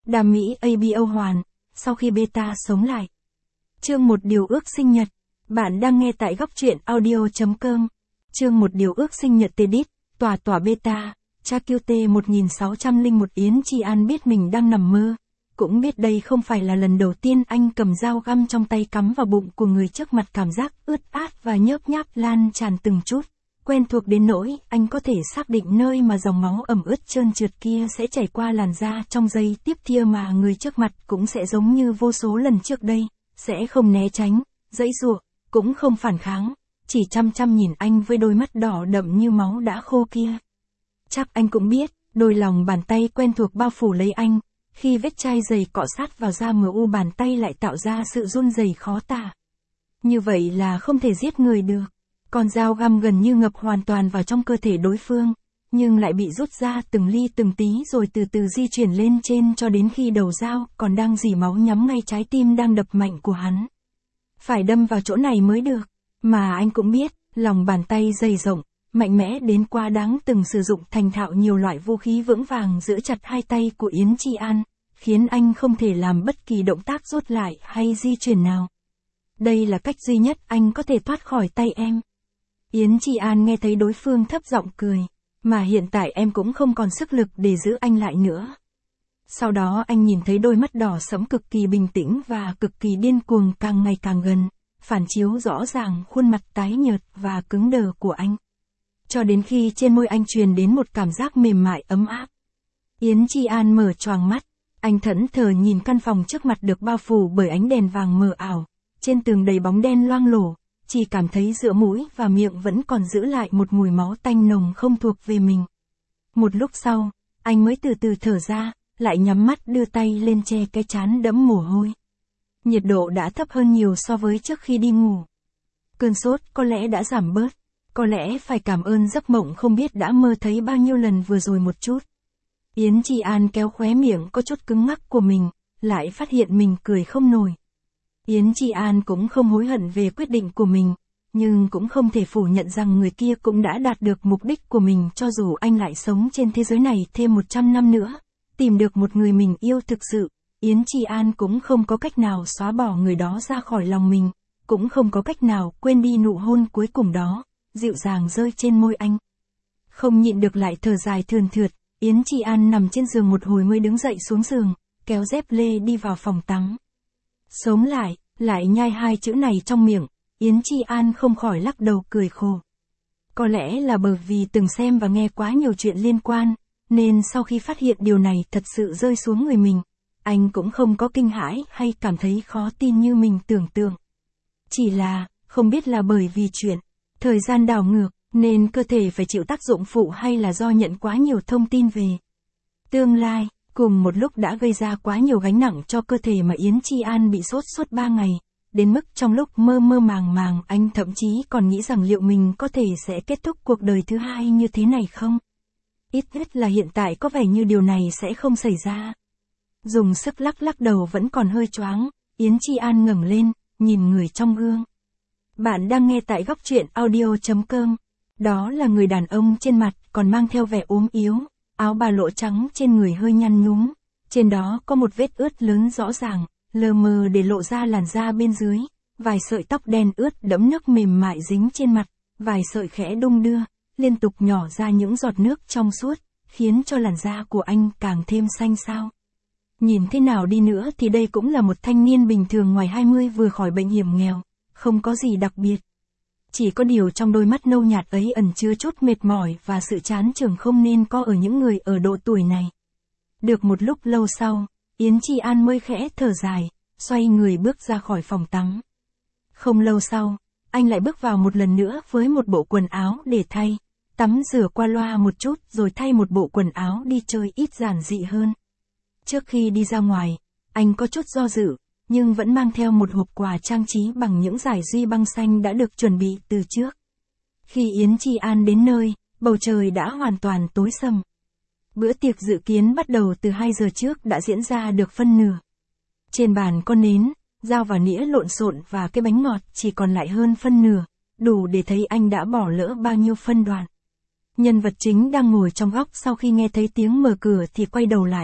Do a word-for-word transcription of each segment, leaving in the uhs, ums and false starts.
Đam mỹ a bê o hoàn, sau khi beta sống lại. Chương một điều ước sinh nhật. Bạn đang nghe tại góc truyện audio chấm com. Chương một điều ước sinh nhật Tedit, tòa tòa beta, cha Q T một nghìn sáu trăm lẻ một. Yến Chi An biết mình đang nằm mơ. Cũng biết đây không phải là lần đầu tiên anh cầm dao găm trong tay cắm vào bụng của người trước mặt, cảm giác ướt át và nhớp nháp lan tràn từng chút. Quen thuộc đến nỗi anh có thể xác định nơi mà dòng máu ẩm ướt trơn trượt kia sẽ chảy qua làn da trong giây tiếp theo, mà người trước mặt cũng sẽ giống như vô số lần trước đây, sẽ không né tránh, giãy giụa, cũng không phản kháng, chỉ chăm chăm nhìn anh với đôi mắt đỏ đậm như máu đã khô kia. Chắc anh cũng biết, đôi lòng bàn tay quen thuộc bao phủ lấy anh, khi vết chai dày cọ sát vào da mờ u bàn tay lại tạo ra sự run rẩy khó tả. Như vậy là không thể giết người được. Con dao găm gần như ngập hoàn toàn vào trong cơ thể đối phương, nhưng lại bị rút ra từng ly từng tí rồi từ từ di chuyển lên trên cho đến khi đầu dao còn đang rỉ máu nhắm ngay trái tim đang đập mạnh của hắn. Phải đâm vào chỗ này mới được, mà anh cũng biết, lòng bàn tay dày rộng, mạnh mẽ đến quá đáng từng sử dụng thành thạo nhiều loại vũ khí vững vàng giữ chặt hai tay của Yến Chi An, khiến anh không thể làm bất kỳ động tác rút lại hay di chuyển nào. Đây là cách duy nhất anh có thể thoát khỏi tay em. Yến Chi An nghe thấy đối phương thấp giọng cười, mà hiện tại em cũng không còn sức lực để giữ anh lại nữa. Sau đó anh nhìn thấy đôi mắt đỏ sẫm cực kỳ bình tĩnh và cực kỳ điên cuồng càng ngày càng gần, phản chiếu rõ ràng khuôn mặt tái nhợt và cứng đờ của anh. Cho đến khi trên môi anh truyền đến một cảm giác mềm mại ấm áp. Yến Chi An mở choàng mắt, anh thẫn thờ nhìn căn phòng trước mặt được bao phủ bởi ánh đèn vàng mờ ảo, trên tường đầy bóng đen loang lổ. Chỉ cảm thấy giữa mũi và miệng vẫn còn giữ lại một mùi máu tanh nồng không thuộc về mình. Một lúc sau, anh mới từ từ thở ra, lại nhắm mắt đưa tay lên che cái trán đẫm mồ hôi. Nhiệt độ đã thấp hơn nhiều so với trước khi đi ngủ. Cơn sốt có lẽ đã giảm bớt, có lẽ phải cảm ơn giấc mộng không biết đã mơ thấy bao nhiêu lần vừa rồi một chút. Yến Chi An kéo khóe miệng có chút cứng ngắc của mình, lại phát hiện mình cười không nổi. Yến Chi An cũng không hối hận về quyết định của mình, nhưng cũng không thể phủ nhận rằng người kia cũng đã đạt được mục đích của mình, cho dù anh lại sống trên thế giới này thêm một trăm năm nữa, tìm được một người mình yêu thực sự, Yến Chi An cũng không có cách nào xóa bỏ người đó ra khỏi lòng mình, cũng không có cách nào quên đi nụ hôn cuối cùng đó, dịu dàng rơi trên môi anh. Không nhịn được lại thở dài thườn thượt, Yến Chi An nằm trên giường một hồi mới đứng dậy xuống giường, kéo dép lê đi vào phòng tắm. Sống lại, lại nhai hai chữ này trong miệng, Yến Chi An không khỏi lắc đầu cười khổ. Có lẽ là bởi vì từng xem và nghe quá nhiều chuyện liên quan, nên sau khi phát hiện điều này thật sự rơi xuống người mình, anh cũng không có kinh hãi hay cảm thấy khó tin như mình tưởng tượng. Chỉ là, không biết là bởi vì chuyện thời gian đảo ngược, nên cơ thể phải chịu tác dụng phụ, hay là do nhận quá nhiều thông tin về tương lai, cùng một lúc đã gây ra quá nhiều gánh nặng cho cơ thể mà Yến Chi An bị sốt suốt ba ngày, đến mức trong lúc mơ mơ màng màng anh thậm chí còn nghĩ rằng liệu mình có thể sẽ kết thúc cuộc đời thứ hai như thế này không? Ít nhất là hiện tại có vẻ như điều này sẽ không xảy ra. Dùng sức lắc lắc đầu vẫn còn hơi choáng, Yến Chi An ngẩng lên, nhìn người trong gương. Bạn đang nghe tại góc truyện audio chấm com. Đó là người đàn ông trên mặt còn mang theo vẻ ốm yếu, áo ba lỗ trắng trên người hơi nhăn nhúm, trên đó có một vết ướt lớn rõ ràng, lờ mờ để lộ ra làn da bên dưới, vài sợi tóc đen ướt đẫm nước mềm mại dính trên mặt, vài sợi khẽ đung đưa, liên tục nhỏ ra những giọt nước trong suốt, khiến cho làn da của anh càng thêm xanh xao. Nhìn thế nào đi nữa thì đây cũng là một thanh niên bình thường ngoài hai mươi vừa khỏi bệnh hiểm nghèo, không có gì đặc biệt. Chỉ có điều trong đôi mắt nâu nhạt ấy ẩn chứa chút mệt mỏi và sự chán chường không nên có ở những người ở độ tuổi này. Được một lúc lâu sau, Yến Chi An mới khẽ thở dài, xoay người bước ra khỏi phòng tắm. Không lâu sau, anh lại bước vào một lần nữa với một bộ quần áo để thay, tắm rửa qua loa một chút rồi thay một bộ quần áo đi chơi ít giản dị hơn. Trước khi đi ra ngoài, anh có chút do dự, nhưng vẫn mang theo một hộp quà trang trí bằng những dải duy băng xanh đã được chuẩn bị từ trước. Khi Yến Chi An đến nơi, bầu trời đã hoàn toàn tối sầm. Bữa tiệc dự kiến bắt đầu từ hai giờ trước đã diễn ra được phân nửa. Trên bàn có nến, dao và nĩa lộn xộn và cái bánh ngọt chỉ còn lại hơn phân nửa, đủ để thấy anh đã bỏ lỡ bao nhiêu phân đoạn. Nhân vật chính đang ngồi trong góc sau khi nghe thấy tiếng mở cửa thì quay đầu lại,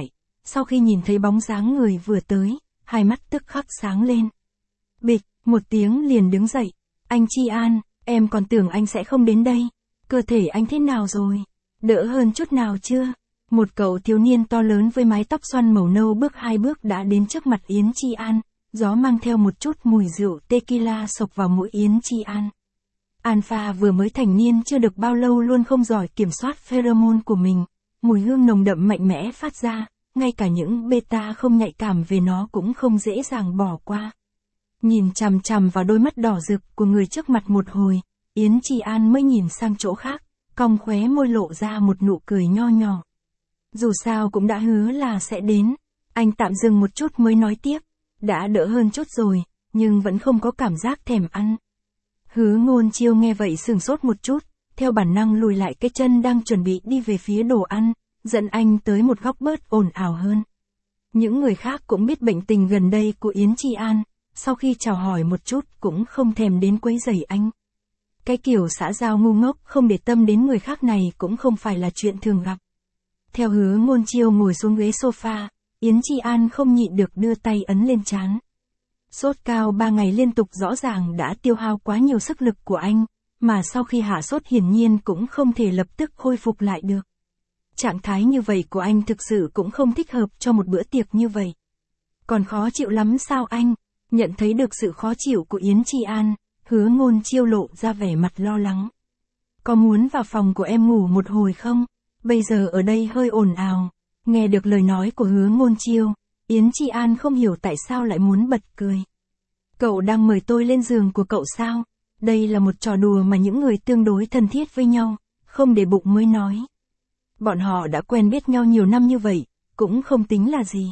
sau khi nhìn thấy bóng dáng người vừa tới, hai mắt tức khắc sáng lên. Bịch, một tiếng liền đứng dậy. Anh Chi An, em còn tưởng anh sẽ không đến đây. Cơ thể anh thế nào rồi? Đỡ hơn chút nào chưa? Một cậu thiếu niên to lớn với mái tóc xoăn màu nâu bước hai bước đã đến trước mặt Yến Chi An, gió mang theo một chút mùi rượu tequila sộc vào mũi Yến Chi An. Alpha vừa mới thành niên chưa được bao lâu luôn không giỏi kiểm soát pheromone của mình, mùi hương nồng đậm mạnh mẽ phát ra, ngay cả những beta không nhạy cảm về nó cũng không dễ dàng bỏ qua. Nhìn chằm chằm vào đôi mắt đỏ rực của người trước mặt một hồi, Yến Chi An mới nhìn sang chỗ khác, cong khóe môi lộ ra một nụ cười nho nhỏ. Dù sao cũng đã hứa là sẽ đến, anh tạm dừng một chút mới nói tiếp, đã đỡ hơn chút rồi, nhưng vẫn không có cảm giác thèm ăn. Hứa Ngôn Chiêu nghe vậy sửng sốt một chút, theo bản năng lùi lại cái chân đang chuẩn bị đi về phía đồ ăn, dẫn anh tới một góc bớt ồn ào hơn. Những người khác cũng biết bệnh tình gần đây của Yến Chi An, sau khi chào hỏi một chút cũng không thèm đến quấy rầy anh. Cái kiểu xã giao ngu ngốc không để tâm đến người khác này cũng không phải là chuyện thường gặp. Theo Hứa Ngôn Chiêu ngồi xuống ghế sofa, Yến Chi An không nhịn được đưa tay ấn lên trán. Sốt cao ba ngày liên tục rõ ràng đã tiêu hao quá nhiều sức lực của anh, mà sau khi hạ sốt hiển nhiên cũng không thể lập tức khôi phục lại được. Trạng thái như vậy của anh thực sự cũng không thích hợp cho một bữa tiệc như vậy. Còn khó chịu lắm sao anh? Nhận thấy được sự khó chịu của Yến Chi An, Hứa Ngôn Chiêu lộ ra vẻ mặt lo lắng. Có muốn vào phòng của em ngủ một hồi không? Bây giờ ở đây hơi ồn ào. Nghe được lời nói của Hứa Ngôn Chiêu, Yến Chi An không hiểu tại sao lại muốn bật cười. Cậu đang mời tôi lên giường của cậu sao? Đây là một trò đùa mà những người tương đối thân thiết với nhau, không để bụng mới nói. Bọn họ đã quen biết nhau nhiều năm như vậy, cũng không tính là gì.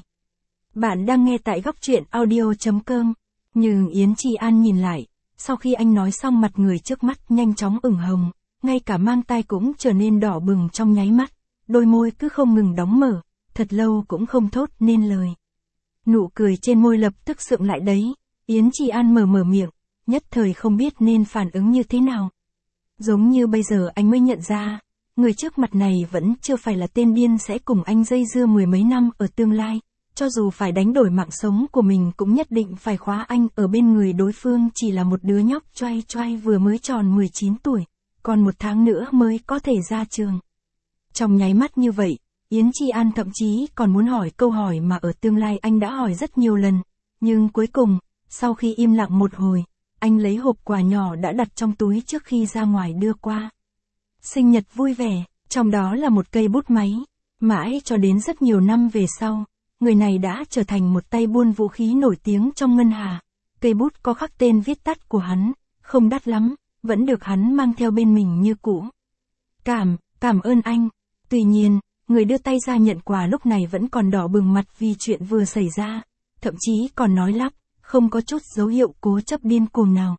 Bạn đang nghe tại góc truyện audio chấm com. Nhưng Yến Chi An nhìn lại, sau khi anh nói xong mặt người trước mắt nhanh chóng ửng hồng, ngay cả mang tai cũng trở nên đỏ bừng trong nháy mắt, đôi môi cứ không ngừng đóng mở, thật lâu cũng không thốt nên lời. Nụ cười trên môi lập tức sượng lại đấy, Yến Chi An mở mở miệng, nhất thời không biết nên phản ứng như thế nào. Giống như bây giờ anh mới nhận ra, người trước mặt này vẫn chưa phải là tên điên sẽ cùng anh dây dưa mười mấy năm ở tương lai, cho dù phải đánh đổi mạng sống của mình cũng nhất định phải khóa anh ở bên người đối phương chỉ là một đứa nhóc choai choai vừa mới tròn mười chín tuổi, còn một tháng nữa mới có thể ra trường. Trong nháy mắt như vậy, Yến Chi An thậm chí còn muốn hỏi câu hỏi mà ở tương lai anh đã hỏi rất nhiều lần, nhưng cuối cùng, sau khi im lặng một hồi, anh lấy hộp quà nhỏ đã đặt trong túi trước khi ra ngoài đưa qua. Sinh nhật vui vẻ, trong đó là một cây bút máy, mãi cho đến rất nhiều năm về sau, người này đã trở thành một tay buôn vũ khí nổi tiếng trong ngân hà. Cây bút có khắc tên viết tắt của hắn, không đắt lắm, vẫn được hắn mang theo bên mình như cũ. Cảm, cảm ơn anh. Tuy nhiên, người đưa tay ra nhận quà lúc này vẫn còn đỏ bừng mặt vì chuyện vừa xảy ra, thậm chí còn nói lắp, không có chút dấu hiệu cố chấp điên cuồng nào.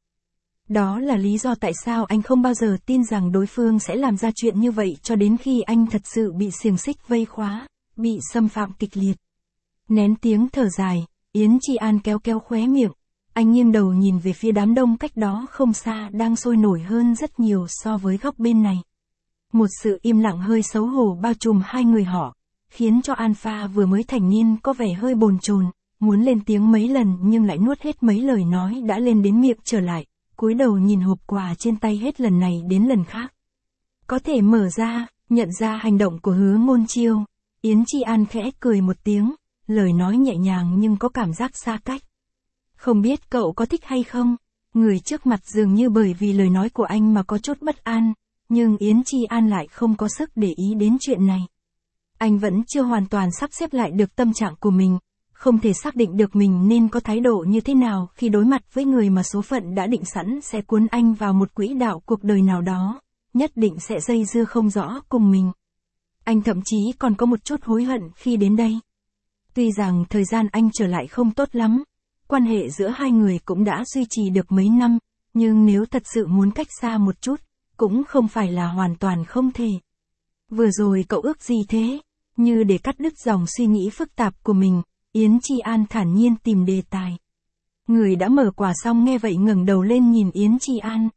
Đó là lý do tại sao anh không bao giờ tin rằng đối phương sẽ làm ra chuyện như vậy cho đến khi anh thật sự bị xiềng xích vây khóa, bị xâm phạm kịch liệt. Nén tiếng thở dài, Yến Chi An kéo kéo khóe miệng, anh nghiêng đầu nhìn về phía đám đông cách đó không xa đang sôi nổi hơn rất nhiều so với góc bên này. Một sự im lặng hơi xấu hổ bao trùm hai người họ, khiến cho Alpha vừa mới thành niên có vẻ hơi bồn chồn, muốn lên tiếng mấy lần nhưng lại nuốt hết mấy lời nói đã lên đến miệng trở lại, cúi đầu nhìn hộp quà trên tay hết lần này đến lần khác. Có thể mở ra, nhận ra hành động của Hứa Ngôn Chiêu, Yến Chi An khẽ cười một tiếng, lời nói nhẹ nhàng nhưng có cảm giác xa cách. Không biết cậu có thích hay không? Người trước mặt dường như bởi vì lời nói của anh mà có chút bất an, nhưng Yến Chi An lại không có sức để ý đến chuyện này. Anh vẫn chưa hoàn toàn sắp xếp lại được tâm trạng của mình, không thể xác định được mình nên có thái độ như thế nào khi đối mặt với người mà số phận đã định sẵn sẽ cuốn anh vào một quỹ đạo cuộc đời nào đó, nhất định sẽ dây dưa không rõ cùng mình. Anh thậm chí còn có một chút hối hận khi đến đây. Tuy rằng thời gian anh trở lại không tốt lắm, quan hệ giữa hai người cũng đã duy trì được mấy năm, nhưng nếu thật sự muốn cách xa một chút, cũng không phải là hoàn toàn không thể. Vừa rồi cậu ước gì thế? Như để cắt đứt dòng suy nghĩ phức tạp của mình, Yến Chi An thản nhiên tìm đề tài. Người đã mở quà xong nghe vậy ngẩng đầu lên nhìn Yến Chi An.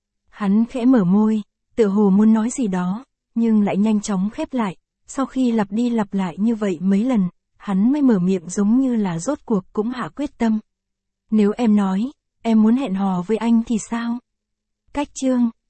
Hắn khẽ mở môi, tựa hồ muốn nói gì đó, nhưng lại nhanh chóng khép lại, sau khi lặp đi lặp lại như vậy mấy lần, hắn mới mở miệng giống như là rốt cuộc cũng hạ quyết tâm. Nếu em nói, em muốn hẹn hò với anh thì sao? Cách chương